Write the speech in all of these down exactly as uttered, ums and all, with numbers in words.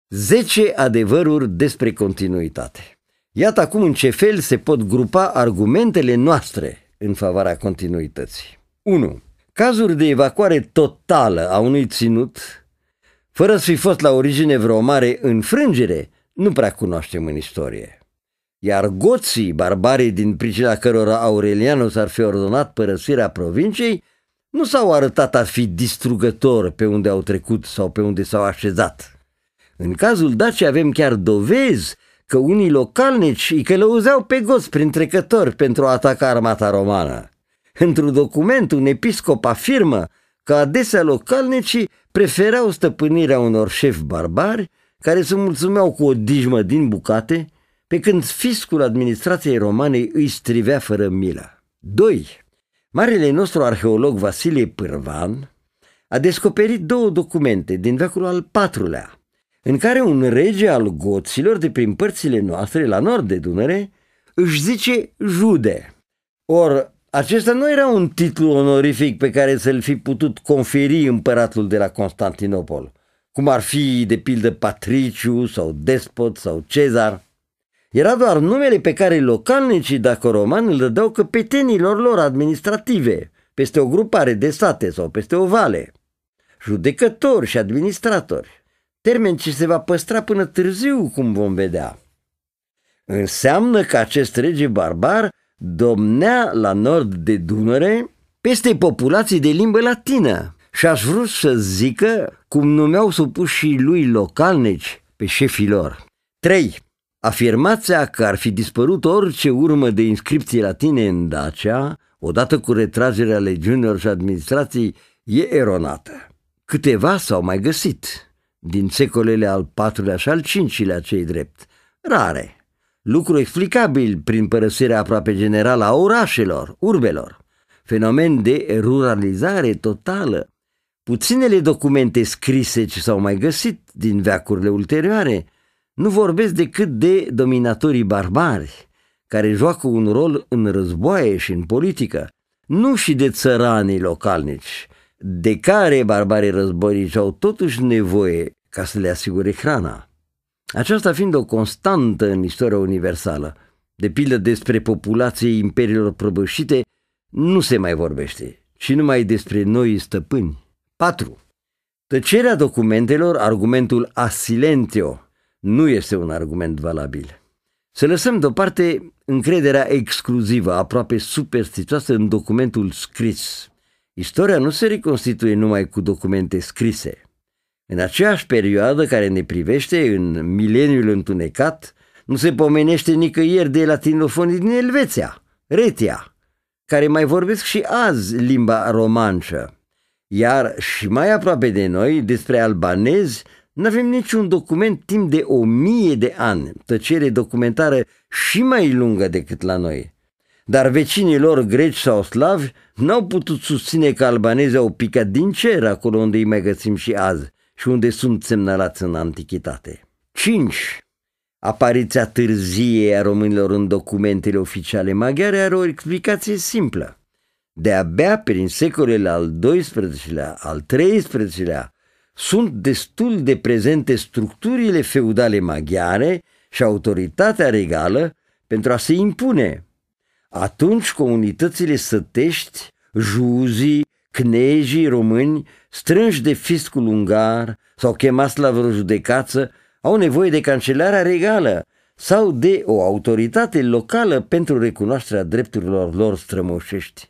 zece adevăruri despre continuitate. Iată acum în ce fel se pot grupa argumentele noastre în favoarea continuității. unu. Cazuri de evacuare totală a unui ținut, fără să fi fost la origine vreo mare înfrângere, nu prea cunoaștem în istorie. Iar goții, barbarii din pricina cărora Aurelianus ar fi ordonat părăsirea provinciei, nu s-au arătat a fi distrugători pe unde au trecut sau pe unde s-au așezat. În cazul Daciei avem chiar dovezi că unii localnici îi călăuzeau pe goți prin trecători pentru a ataca armata romană. Într-un document, un episcop afirmă că adesea localnicii preferau stăpânirea unor șefi barbari care se mulțumeau cu o dijmă din bucate, pe când fiscul administrației romane îi strivea fără milă. doi. Marele nostru arheolog Vasilie Pârvan a descoperit două documente din veacul al patrulea, în care un rege al goților de prin părțile noastre, la nord de Dunăre, își zice Jude. Or, acesta nu era un titlu onorific pe care să-l fi putut conferi împăratul de la Constantinopol, cum ar fi, de pildă, Patriciu sau Despot sau Cezar. Era doar numele pe care localnicii dacoromani îl dădeau căpetenilor lor administrative, peste o grupare de sate sau peste o vale. Judecători și administratori, termen ce se va păstra până târziu, cum vom vedea. Înseamnă că acest rege barbar domnea la nord de Dunăre peste populații de limbă latină și aș vrut să zică cum numeau supușii lui localnici pe șefii lor. trei. Afirmația că ar fi dispărut orice urmă de inscripții latine în Dacia, odată cu retragerea legiunilor și administrației, e eronată. Câteva s-au mai găsit, din secolele al patrulea și al cincilea cei drept, rare. Lucru explicabil prin părăsirea aproape generală a orașelor, urbelor, fenomen de ruralizare totală. Puținele documente scrise ce s-au mai găsit din veacurile ulterioare nu vorbesc decât de dominatorii barbari, care joacă un rol în războaie și în politică, nu și de țăranii localnici, de care barbarii războinici au totuși nevoie ca să le asigure hrana. Aceasta fiind o constantă în istoria universală, de pildă despre populației imperiilor prăbușite, nu se mai vorbește, ci numai despre noi stăpâni. patru. Tăcerea documentelor, argumentul a silentio, nu este un argument valabil. Să lăsăm deoparte încrederea exclusivă, aproape superstițioasă în documentul scris. Istoria nu se reconstituie numai cu documente scrise. În aceeași perioadă care ne privește, în mileniul întunecat, nu se pomenește nicăieri de latinofonii din Elveția, Retia, care mai vorbesc și azi limba romanșă. Iar și mai aproape de noi, despre albanezi, nu avem niciun document timp de o mie de ani, tăcere documentară și mai lungă decât la noi. Dar vecinii lor greci sau slavi n-au putut susține că albanezii au picat din cer acolo unde îi mai găsim și azi și unde sunt semnalați în antichitate. cinci. Apariția târzie a românilor în documentele oficiale maghiare are o explicație simplă. De-abia prin secolele al doisprezecelea, al treisprezecelea, sunt destul de prezente structurile feudale maghiare și autoritatea regală pentru a se impune. Atunci comunitățile sătești, juzii, cnejii români, strânși de fiscul ungar sau chemați la vreo judecață, au nevoie de cancelarea regală sau de o autoritate locală pentru recunoașterea drepturilor lor strămoșești.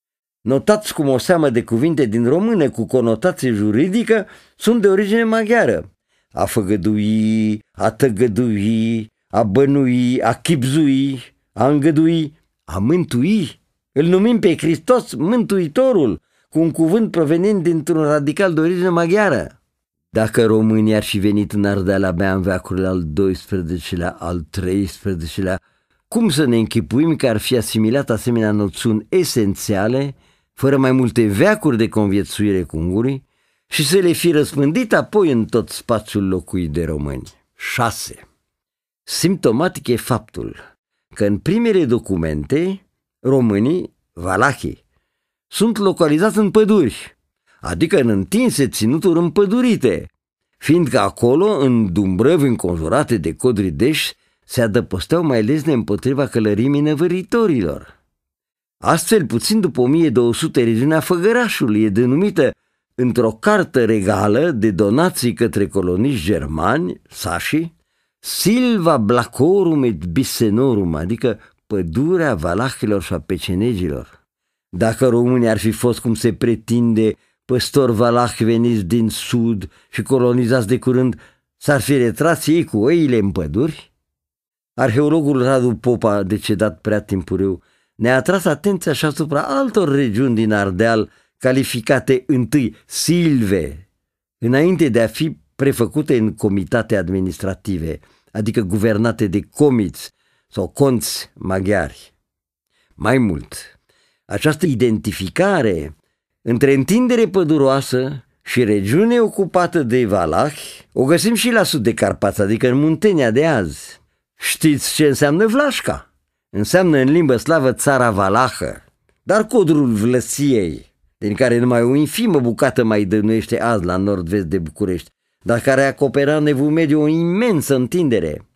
Notați cum o seamă de cuvinte din română cu conotație juridică sunt de origine maghiară. A făgădui, a tăgădui, a bănui, a chipzui, a îngădui, a mântui. Îl numim pe Hristos Mântuitorul, cu un cuvânt provenind dintr-un radical de origine maghiară. Dacă românii ar fi venit în Ardeal abia în veacurile al doisprezecelea, al treisprezecelea, cum să ne închipuim că ar fi asimilat asemenea noțiuni esențiale, fără mai multe veacuri de conviețuire cu ungurii, și să le fi răspândit apoi în tot spațiul locuit de români? șase. Simptomatic e faptul că în primele documente românii, valahii, sunt localizați în păduri, adică în întinse ținuturi împădurite, fiindcă acolo, în Dumbrăvi înconjurate de codrideși, se adăposteau mai lesne împotriva călărimii năvăritorilor. Astfel, puțin după o mie două sute, regiunea Făgărașului e denumită într-o cartă regală de donații către coloniști germani, sașii, Silva Blacorum et Bissenorum, adică pădurea valahilor și a pecenegilor. Dacă românii ar fi fost, cum se pretinde, păstori valahi veniți din sud și colonizați de curând, s-ar fi retras ei cu oile în păduri? Arheologul Radu Popa, decedat prea timpuriu, ne-a atras atenția și asupra altor regiuni din Ardeal, calificate întâi silve, înainte de a fi prefăcute în comitate administrative, adică guvernate de comiți sau conți maghiari. Mai mult, această identificare între întindere păduroasă și regiune ocupată de valahi o găsim și la sud de Carpați, adică în Muntenia de azi. Știți ce înseamnă Vlașca? Înseamnă în limbă slavă țara valahă, dar codrul Vlăsiei, din care numai o infimă bucată mai dănuiește azi la nord-vest de București, dar care acopera în Evul Mediu o imensă întindere.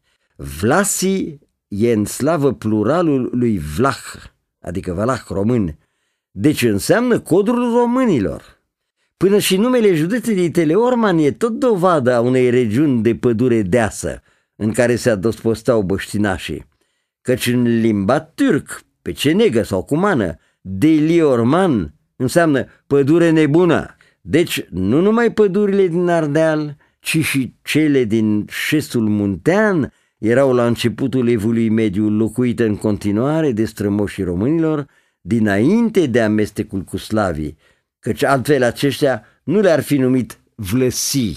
Vlasii e în slavă pluralul lui Vlah, adică valah român, deci înseamnă codrul românilor. Până și numele județului Teleorman e tot dovadă a unei regiuni de pădure deasă, în care se adăpostau băștinașii, căci în limba turc, pecenegă sau cumană, Deliorman înseamnă pădure nebună. Deci nu numai pădurile din Ardeal, ci și cele din șestul muntean erau la începutul Evului Mediu locuite în continuare de strămoșii românilor, dinainte de amestecul cu slavii, căci altfel aceștia nu le-ar fi numit vlăsii.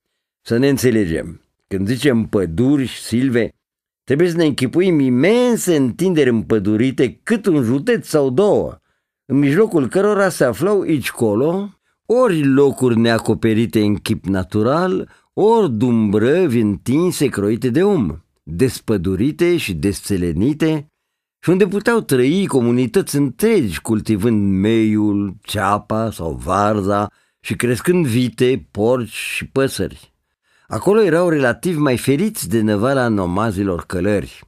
Să ne înțelegem, când zicem păduri, silve, trebuie să ne închipuim imense întinderi împădurite cât un județ sau două, în mijlocul cărora se aflau aici colo ori locuri neacoperite în chip natural, ori dumbrăvi întinse croite de om, despădurite și desțelenite, și unde puteau trăi comunități întregi, cultivând meiul, ceapa sau varza și crescând vite, porci și păsări. Acolo erau relativ mai feriți de năvala nomazilor călări.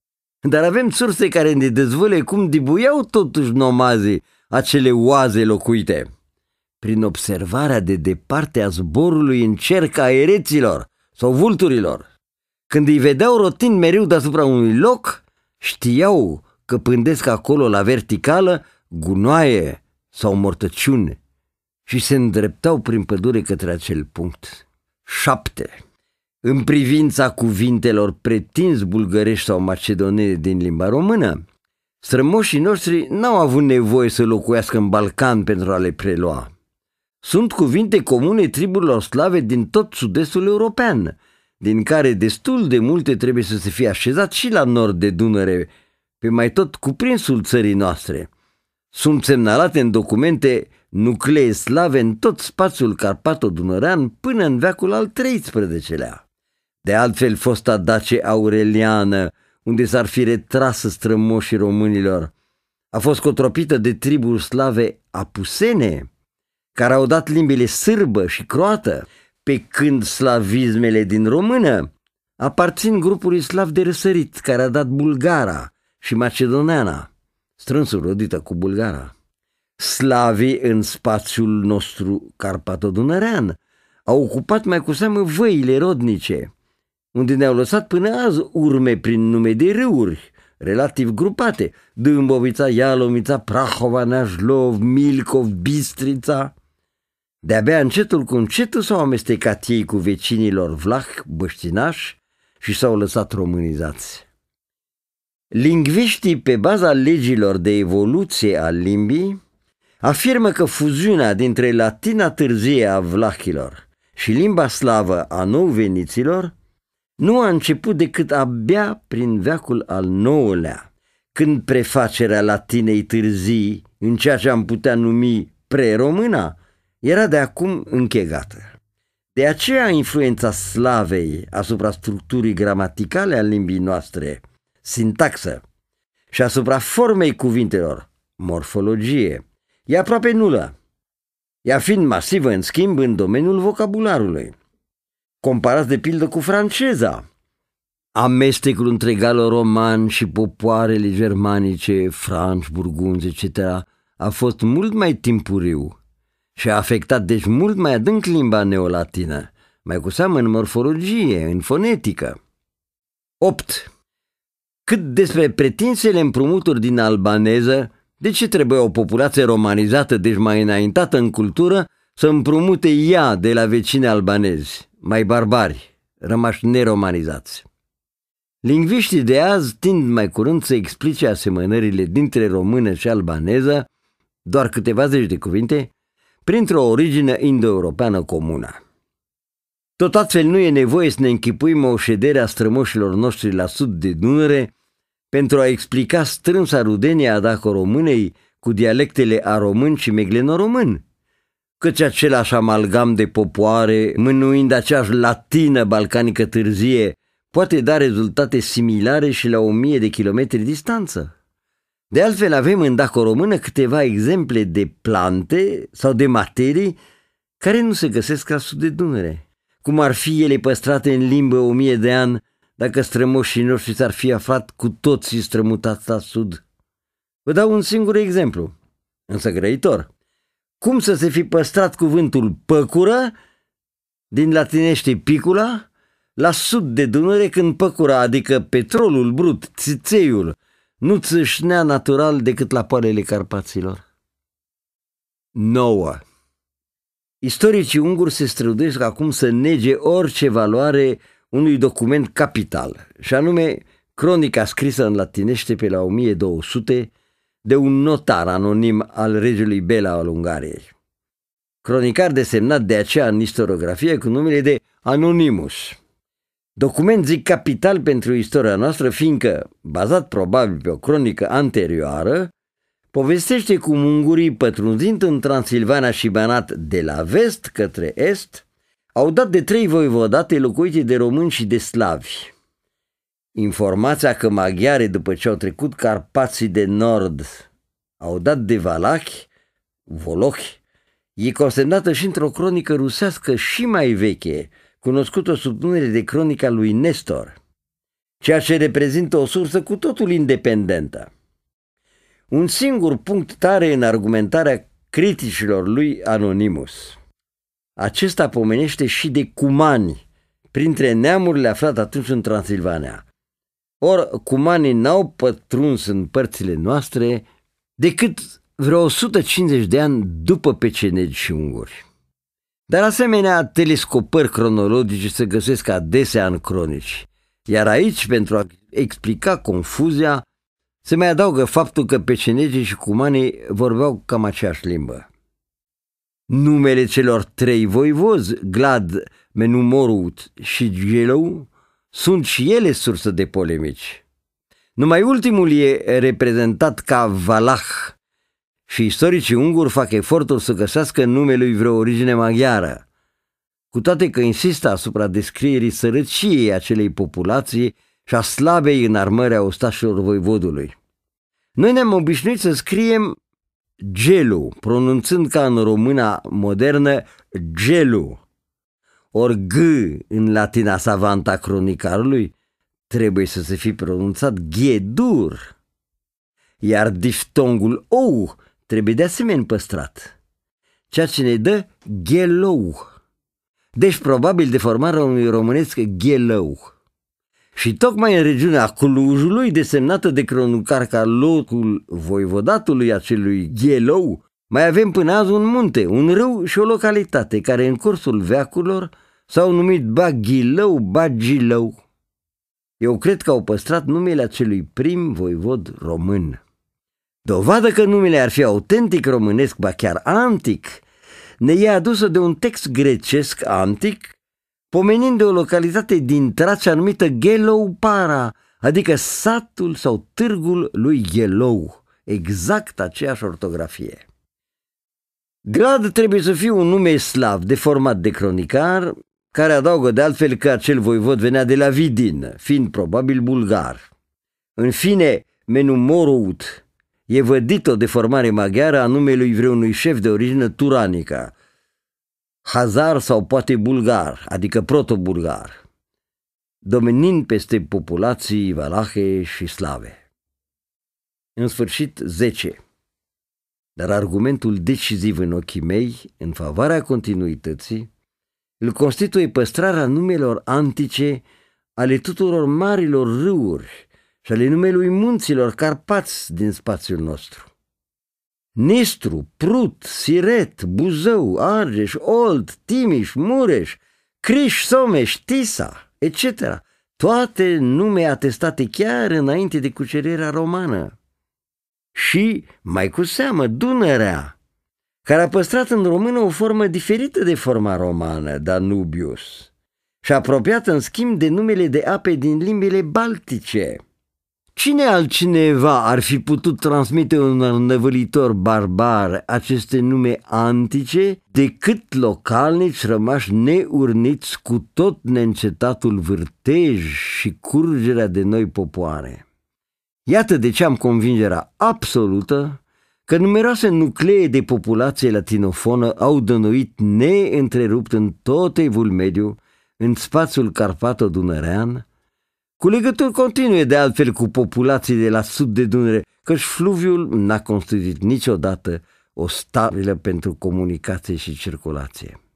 Dar avem surse care ne dezvăluie cum dibuiau totuși nomazii acele oaze locuite. Prin observarea de departe a zborului în cerc a ereților sau vulturilor. Când îi vedeau rotind mereu deasupra unui loc, știau că pândesc acolo la verticală gunoaie sau mortăciuni și se îndreptau prin pădure către acel punct. șapte. În privința cuvintelor pretins bulgărești sau macedonene din limba română, strămoșii noștri n-au avut nevoie să locuiască în Balcan pentru a le prelua. Sunt cuvinte comune triburilor slave din tot sud-estul european, din care destul de multe trebuie să se fie așezat și la nord de Dunăre, pe mai tot cuprinsul țării noastre. Sunt semnalate în documente nuclee slave în tot spațiul carpato-dunărean până în veacul al treisprezecelea. De altfel, fosta Dacie Aureliană, unde s-ar fi retras strămoșii românilor, a fost cotropită de triburi slave apusene, care au dat limbile sârbă și croată, pe când slavismele din română aparțin grupului slav de răsărit, care a dat bulgara și macedoneana, strânsul rodită cu bulgara. Slavii în spațiul nostru carpato-dunărean au ocupat mai cu seamă văile rodnice, unde ne-au lăsat până azi urme prin nume de râuri, relativ grupate, Dâmbovița, Ialomița, Prahova, Neajlov, Milcov, Bistrița. De-abia încetul cu încetul s-au amestecat ei cu vecinilor vlah, băștinași și s-au lăsat românizați. Lingviștii, pe baza legilor de evoluție a limbii, afirmă că fuziunea dintre latina târzie a vlahilor și limba slavă a nou-veniților nu a început decât abia prin veacul al nouălea, când prefacerea latinei târzii, în ceea ce am putea numi pre-româna, era de acum închegată. De aceea influența slavei asupra structurii gramaticale a limbii noastre, sintaxă, și asupra formei cuvintelor, morfologie, e aproape nulă, ea fiind masivă în schimb în domeniul vocabularului. comparați de pildă cu franceza. Amestecul între galo-roman și popoarele germanice, franci, burgunzi, et cetera a fost mult mai timpuriu și a afectat deci mult mai adânc limba neolatină, mai cu seamă în morfologie, în fonetică. opt. Cât despre pretinsele împrumuturi din albaneză, de ce trebuie o populație romanizată, deci mai înaintată în cultură, să împrumute ea de la vecini albanezi, mai barbari, rămași neromanizați? Lingviștii de azi tind mai curând să explice asemănările dintre română și albaneză, doar câteva zeci de cuvinte, printr-o origine indo-europeană comună. Tot astfel nu e nevoie să ne închipuim o ședere a strămoșilor noștri la sud de Dunăre pentru a explica strânsa rudenie a daco-românei cu dialectele aromân și meglenoromân, căci același amalgam de popoare, mânuind aceeași latină balcanică târzie, poate da rezultate similare și la o mie de kilometri distanță. De altfel avem în daco-română câteva exemple de plante sau de materii care nu se găsesc la sud de Dunăre, cum ar fi ele păstrate în limbă o mie de ani dacă strămoșii noștri s-ar fi aflat cu toții strămutați la sud. Vă dau un singur exemplu, însă grăitor. Cum să se fi păstrat cuvântul păcură, din latinește picula, la sud de Dunăre, când păcura, adică petrolul brut, țițeiul, nu țâșnea natural decât la poalele Carpaților? nouă. Istoricii unguri se străduiesc acum să nege orice valoare unui document capital, și anume cronica scrisă în latinește pe la o mie două sute de un notar anonim al regelui Bela al Ungariei. Cronicar desemnat de aceea în istoriografie cu numele de Anonimus. Document, zic, capital pentru istoria noastră, fiindcă, bazat probabil pe o cronică anterioară, povestește cum ungurii, pătrunzind în Transilvania și Banat de la vest către est, au dat de trei voivodate locuite de români și de slavi. Informația că maghiare, după ce au trecut Carpații de nord, au dat de valahi, volohi, e consemnată și într-o cronică rusească și mai veche, cunoscută sub numele de cronica lui Nestor, ceea ce reprezintă o sursă cu totul independentă. Un singur punct tare în argumentarea criticilor lui Anonimus. Acesta pomenește și de cumani, printre neamurile aflate atunci în Transilvania. Or, cumanii n-au pătruns în părțile noastre decât vreo o sută cincizeci de ani după pecenegi și unguri. Dar asemenea telescopări cronologice se găsesc adesea în cronici, iar aici, pentru a explica confuzia, se mai adaugă faptul că pecenegii și cumanii vorbeau cam aceeași limbă. Numele celor trei voivozi, Glad, Menumorut și Gelou, sunt și ele sursă de polemici. Numai ultimul e reprezentat ca Valah și istoricii unguri fac efortul să găsească în numelui vreo origine maghiară, cu toate că insistă asupra descrierii sărăciei acelei populații și a slabei înarmări a ostașilor voivodului. Noi ne-am obișnuit să scriem Gelu, pronunțând ca în româna modernă Gelu, ori G în latina savanta cronicarului trebuie să se fi pronunțat Ghedur, iar diftongul ou trebuie de asemenea păstrat, ceea ce ne dă Ghelou, deci probabil deformarea unui românesc Ghelău. Și tocmai în regiunea Clujului, desemnată de cronicar ca locul voivodatului acelui Ghelou, mai avem până azi un munte, un râu și o localitate care în cursul veacurilor s-au numit ba Ghilău, ba Gilău. Eu cred că au păstrat numele acelui prim voivod român. Dovadă că numele ar fi autentic românesc, ba chiar antic, ne e adusă de un text grecesc antic, pomenind de o localitate din Tracia numită Gheloupara, adică satul sau târgul lui Ghelou, exact aceeași ortografie. Glad trebuie să fie un nume slav, deformat de cronicar, care adaugă de altfel că acel voivod venea de la Vidin, fiind probabil bulgar. În fine, Menumorut e vădit o deformare maghiară a numelui vreunui șef de origine turanică. hazar sau poate bulgar, adică proto-bulgar, domenind peste populații valahe și slave. În sfârșit, zece. Dar argumentul decisiv în ochii mei, în favoarea continuității, îl constituie păstrarea numelor antice ale tuturor marilor râuri și ale numelui munților Carpați din spațiul nostru. Nistru, Prut, Siret, Buzău, Argeș, Olt, Timiș, Mureș, Criș, Someș, Tisa, et cetera. Toate nume atestate chiar înainte de cucerirea romană. Și, mai cu seamă, Dunărea, care a păstrat în română o formă diferită de forma romană, Danubius, și apropiată în schimb de numele de ape din limbile baltice. Cine altcineva ar fi putut transmite unor năvălitori barbari aceste nume antice decât localnici rămași neurniți cu tot neîncetatul vârtej și curgerea de noi popoare? Iată de ce am convingerea absolută că numeroase nuclee de populație latinofonă au dănuit neîntrerupt în tot evul mediu, în spațiul carpato-dunărean, cu legături continue de altfel cu populații de la sud de Dunăre, căci fluviul n-a constituit niciodată o stabilă pentru comunicație și circulație.